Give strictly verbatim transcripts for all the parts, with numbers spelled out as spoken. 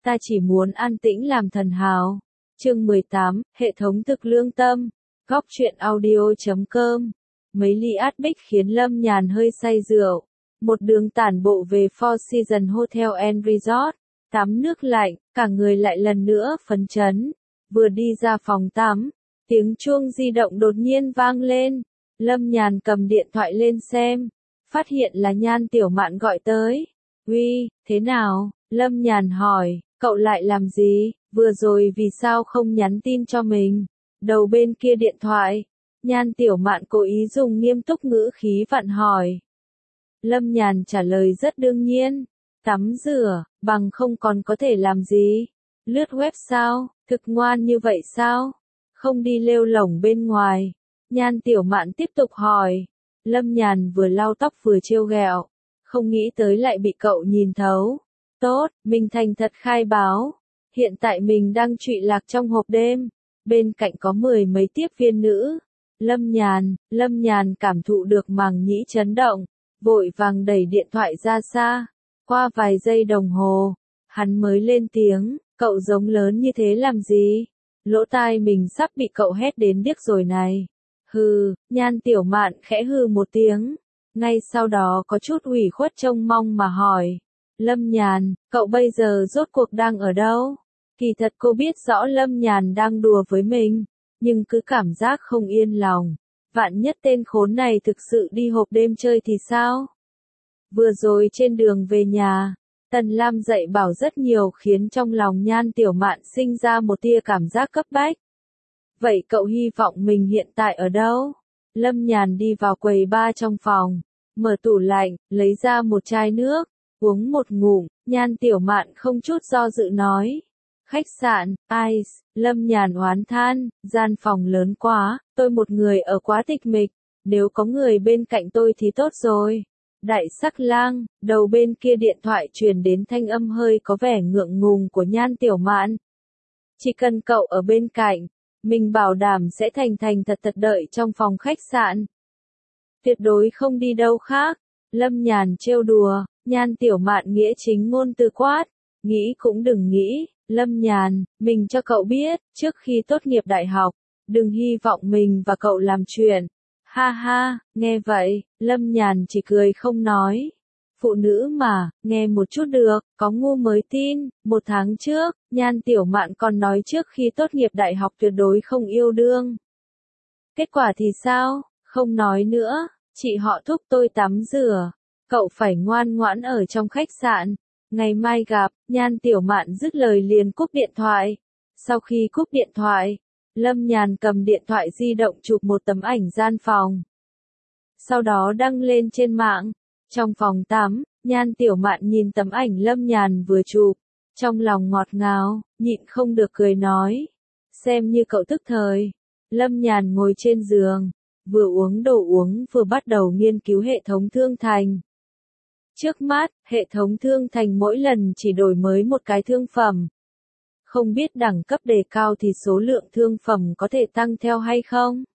ta chỉ muốn an tĩnh làm thần hào. Chương mười tám, hệ thống thực lương tâm. Góc truyện audio chấm com. Mấy ly át bích khiến Lâm Nhàn hơi say rượu. Một đường tản bộ về Four Seasons Hotel and Resort. Tắm nước lạnh, cả người lại lần nữa phấn chấn. Vừa đi ra phòng tắm, tiếng chuông di động đột nhiên vang lên. Lâm Nhàn cầm điện thoại lên xem, phát hiện là Nhan Tiểu Mạn gọi tới. Uy, thế nào? Lâm Nhàn hỏi, cậu lại làm gì? Vừa rồi vì sao không nhắn tin cho mình? Đầu bên kia điện thoại, Nhan Tiểu Mạn cố ý dùng nghiêm túc ngữ khí vặn hỏi. Lâm Nhàn trả lời rất đương nhiên, tắm rửa, bằng không còn có thể làm gì? Lướt web sao? Thực ngoan như vậy sao? Không đi lêu lổng bên ngoài. Nhan Tiểu Mạn tiếp tục hỏi. Lâm Nhàn vừa lau tóc vừa trêu ghẹo, không nghĩ tới lại bị cậu nhìn thấu. Tốt, mình thành thật khai báo. Hiện tại mình đang trụy lạc trong hộp đêm, bên cạnh có mười mấy tiếp viên nữ. Lâm Nhàn, Lâm Nhàn cảm thụ được màng nhĩ chấn động, vội vàng đẩy điện thoại ra xa. Qua vài giây đồng hồ, hắn mới lên tiếng, cậu giống lớn như thế làm gì? Lỗ tai mình sắp bị cậu hét đến điếc rồi này. Hừ, Nhan Tiểu Mạn khẽ hừ một tiếng, ngay sau đó có chút ủy khuất trông mong mà hỏi. Lâm Nhàn, cậu bây giờ rốt cuộc đang ở đâu? Kỳ thật cô biết rõ Lâm Nhàn đang đùa với mình, nhưng cứ cảm giác không yên lòng. Vạn nhất tên khốn này thực sự đi hộp đêm chơi thì sao? Vừa rồi trên đường về nhà, Tần Lam dạy bảo rất nhiều khiến trong lòng Nhan Tiểu Mạn sinh ra một tia cảm giác cấp bách. Vậy cậu hy vọng mình hiện tại ở đâu? Lâm Nhàn đi vào quầy bar trong phòng, mở tủ lạnh, lấy ra một chai nước, uống một ngụm. Nhan Tiểu Mạn không chút do dự nói. Khách sạn, Ice. Lâm Nhàn oán than, gian phòng lớn quá, tôi một người ở quá tịch mịch, nếu có người bên cạnh tôi thì tốt rồi. Đại Sắc Lang, đầu bên kia điện thoại truyền đến thanh âm hơi có vẻ ngượng ngùng của Nhan Tiểu Mạn. Chỉ cần cậu ở bên cạnh, mình bảo đảm sẽ thành thành thật thật đợi trong phòng khách sạn. Tuyệt đối không đi đâu khác. Lâm Nhàn trêu đùa. Nhan Tiểu Mạn nghĩa chính ngôn từ quát. Nghĩ cũng đừng nghĩ. Lâm Nhàn, mình cho cậu biết, trước khi tốt nghiệp đại học, đừng hy vọng mình và cậu làm chuyện. Ha ha, nghe vậy, Lâm Nhàn chỉ cười không nói. Phụ nữ mà, nghe một chút được, có ngu mới tin. Một tháng trước, Nhan Tiểu Mạn còn nói trước khi tốt nghiệp đại học tuyệt đối không yêu đương. Kết quả thì sao? Không nói nữa, chị họ thúc tôi tắm rửa. Cậu phải ngoan ngoãn ở trong khách sạn. Ngày mai gặp. Nhan Tiểu Mạn dứt lời liền cúp điện thoại. Sau khi cúp điện thoại, Lâm Nhàn cầm điện thoại di động chụp một tấm ảnh gian phòng. Sau đó đăng lên trên mạng. Trong phòng tắm, Nhan Tiểu Mạn nhìn tấm ảnh Lâm Nhàn vừa chụp, trong lòng ngọt ngào, nhịn không được cười nói. Xem như cậu tức thời. Lâm Nhàn ngồi trên giường, vừa uống đồ uống vừa bắt đầu nghiên cứu hệ thống thương thành. Trước mắt, hệ thống thương thành mỗi lần chỉ đổi mới một cái thương phẩm. Không biết đẳng cấp đề cao thì số lượng thương phẩm có thể tăng theo hay không?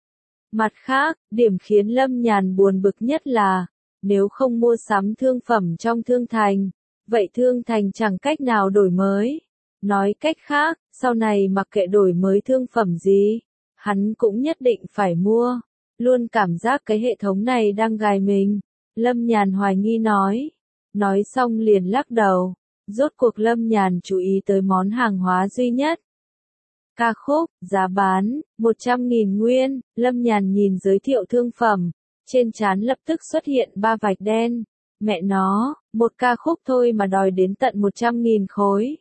Mặt khác, điểm khiến Lâm Nhàn buồn bực nhất là, nếu không mua sắm thương phẩm trong thương thành, vậy thương thành chẳng cách nào đổi mới. Nói cách khác, sau này mặc kệ đổi mới thương phẩm gì, hắn cũng nhất định phải mua. Luôn cảm giác cái hệ thống này đang gài mình. Lâm Nhàn hoài nghi nói. Nói xong liền lắc đầu. Rốt cuộc Lâm Nhàn chú ý tới món hàng hóa duy nhất. Ca khúc, giá bán, một trăm nghìn nguyên. Lâm Nhàn nhìn giới thiệu thương phẩm. Trên trán lập tức xuất hiện ba vạch đen. Mẹ nó, một ca khúc thôi mà đòi đến tận một trăm nghìn khối.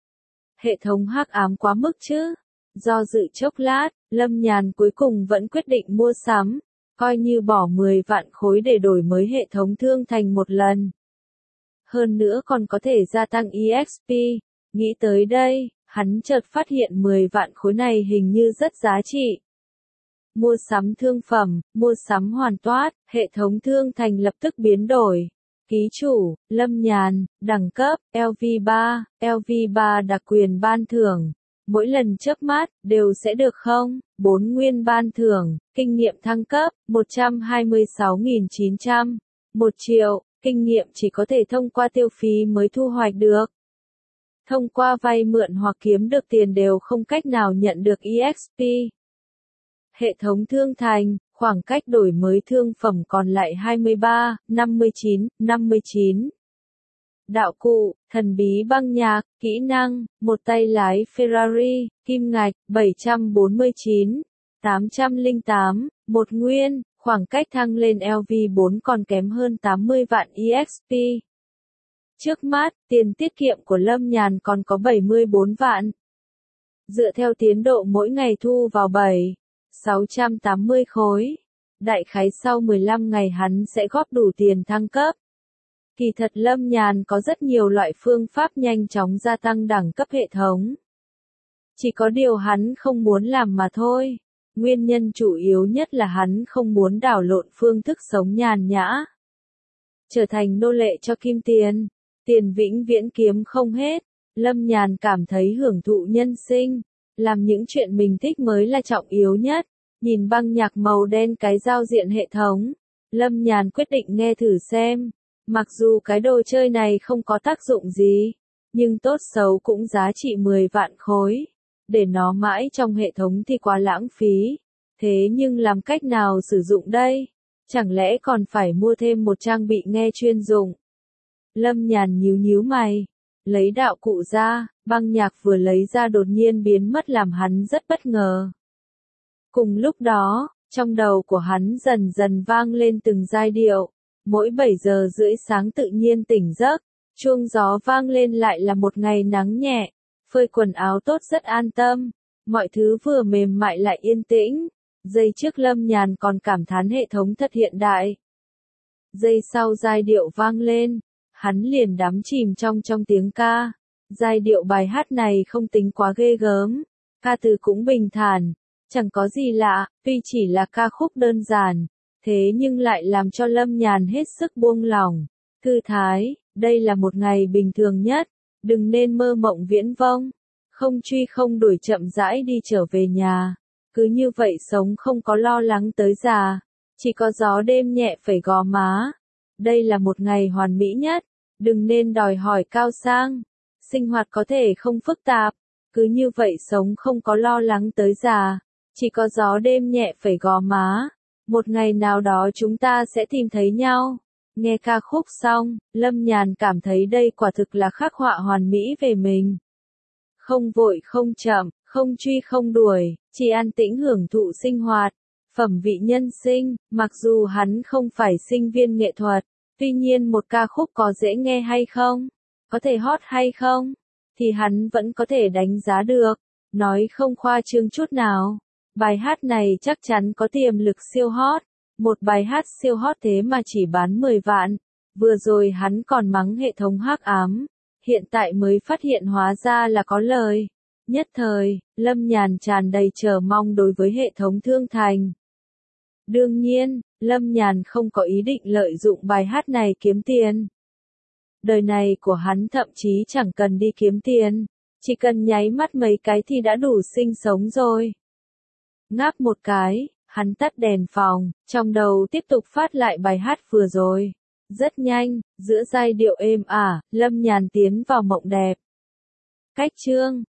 Hệ thống hắc ám quá mức chứ. Do dự chốc lát, Lâm Nhàn cuối cùng vẫn quyết định mua sắm. Coi như bỏ mười vạn khối để đổi mới hệ thống thương thành một lần. Hơn nữa còn có thể gia tăng e ích pê. Nghĩ tới đây, hắn chợt phát hiện mười vạn khối này hình như rất giá trị. Mua sắm thương phẩm, mua sắm hoàn toát, hệ thống thương thành lập tức biến đổi. Ký chủ, Lâm Nhàn, đẳng cấp, L V ba, L V ba đặc quyền ban thưởng. Mỗi lần chớp mắt, đều sẽ được không? bốn nguyên ban thưởng, kinh nghiệm thăng cấp, một trăm hai mươi sáu nghìn chín trăm. một triệu, kinh nghiệm chỉ có thể thông qua tiêu phí mới thu hoạch được. thông qua vay mượn hoặc kiếm được tiền đều không cách nào nhận được e ích pê. Hệ thống thương thành, khoảng cách đổi mới thương phẩm còn lại hai mươi ba, năm mươi chín, năm mươi chín. Đạo cụ, thần bí băng nhạc, kỹ năng, một tay lái Ferrari, kim ngạch, bảy trăm bốn mươi chín, tám trăm lẻ tám, một nguyên, khoảng cách thăng lên L V bốn còn kém hơn tám mươi vạn e ích pê. Trước mắt, tiền tiết kiệm của Lâm Nhàn còn có bảy mươi bốn vạn. Dựa theo tiến độ mỗi ngày thu vào bảy nghìn sáu trăm tám mươi khối. Đại khái sau mười lăm ngày hắn sẽ góp đủ tiền thăng cấp. Kỳ thật Lâm Nhàn có rất nhiều loại phương pháp nhanh chóng gia tăng đẳng cấp hệ thống. Chỉ có điều hắn không muốn làm mà thôi. Nguyên nhân chủ yếu nhất là hắn không muốn đảo lộn phương thức sống nhàn nhã. Trở thành nô lệ cho kim tiền. Tiền vĩnh viễn kiếm không hết. Lâm Nhàn cảm thấy hưởng thụ nhân sinh. Làm những chuyện mình thích mới là trọng yếu nhất. Nhìn băng nhạc màu đen cái giao diện hệ thống. Lâm Nhàn quyết định nghe thử xem. Mặc dù cái đồ chơi này không có tác dụng gì. Nhưng tốt xấu cũng giá trị mười vạn khối. Để nó mãi trong hệ thống thì quá lãng phí. Thế nhưng làm cách nào sử dụng đây? Chẳng lẽ còn phải mua thêm một trang bị nghe chuyên dụng? Lâm Nhàn nhíu nhíu mày. Lấy đạo cụ ra, băng nhạc vừa lấy ra đột nhiên biến mất làm hắn rất bất ngờ. Cùng lúc đó, trong đầu của hắn dần dần vang lên từng giai điệu. Mỗi bảy giờ rưỡi sáng tự nhiên tỉnh giấc, chuông gió vang lên lại là một ngày nắng nhẹ, phơi quần áo tốt rất an tâm, mọi thứ vừa mềm mại lại yên tĩnh. Giây trước Lâm Nhàn còn cảm thán hệ thống thật hiện đại. Giây sau giai điệu vang lên, hắn liền đắm chìm trong trong tiếng ca. Giai điệu bài hát này không tính quá ghê gớm, ca từ cũng bình thản, chẳng có gì lạ, tuy chỉ là ca khúc đơn giản. Thế nhưng lại làm cho Lâm Nhàn hết sức buông lỏng, thư thái, đây là một ngày bình thường nhất, đừng nên mơ mộng viễn vông, không truy không đuổi chậm rãi đi trở về nhà, cứ như vậy sống không có lo lắng tới già, chỉ có gió đêm nhẹ phẩy gò má, đây là một ngày hoàn mỹ nhất, đừng nên đòi hỏi cao sang, sinh hoạt có thể không phức tạp, cứ như vậy sống không có lo lắng tới già, chỉ có gió đêm nhẹ phẩy gò má. Một ngày nào đó chúng ta sẽ tìm thấy nhau. Nghe ca khúc xong, Lâm Nhàn cảm thấy đây quả thực là khắc họa hoàn mỹ về mình. Không vội không chậm, không truy không đuổi, chỉ an tĩnh hưởng thụ sinh hoạt. Phẩm vị nhân sinh, mặc dù hắn không phải sinh viên nghệ thuật, tuy nhiên một ca khúc có dễ nghe hay không, có thể hot hay không, thì hắn vẫn có thể đánh giá được, nói không khoa trương chút nào. Bài hát này chắc chắn có tiềm lực siêu hot. Một bài hát siêu hot thế mà chỉ bán mười vạn. Vừa rồi hắn còn mắng hệ thống hắc ám. Hiện tại mới phát hiện hóa ra là có lời. Nhất thời, Lâm Nhàn tràn đầy chờ mong đối với hệ thống thương thành. Đương nhiên, Lâm Nhàn không có ý định lợi dụng bài hát này kiếm tiền. Đời này của hắn thậm chí chẳng cần đi kiếm tiền. Chỉ cần nháy mắt mấy cái thì đã đủ sinh sống rồi. Ngáp một cái, hắn tắt đèn phòng, trong đầu tiếp tục phát lại bài hát vừa rồi. Rất nhanh, giữa giai điệu êm ả, Lâm Nhàn tiến vào mộng đẹp. Cách chương,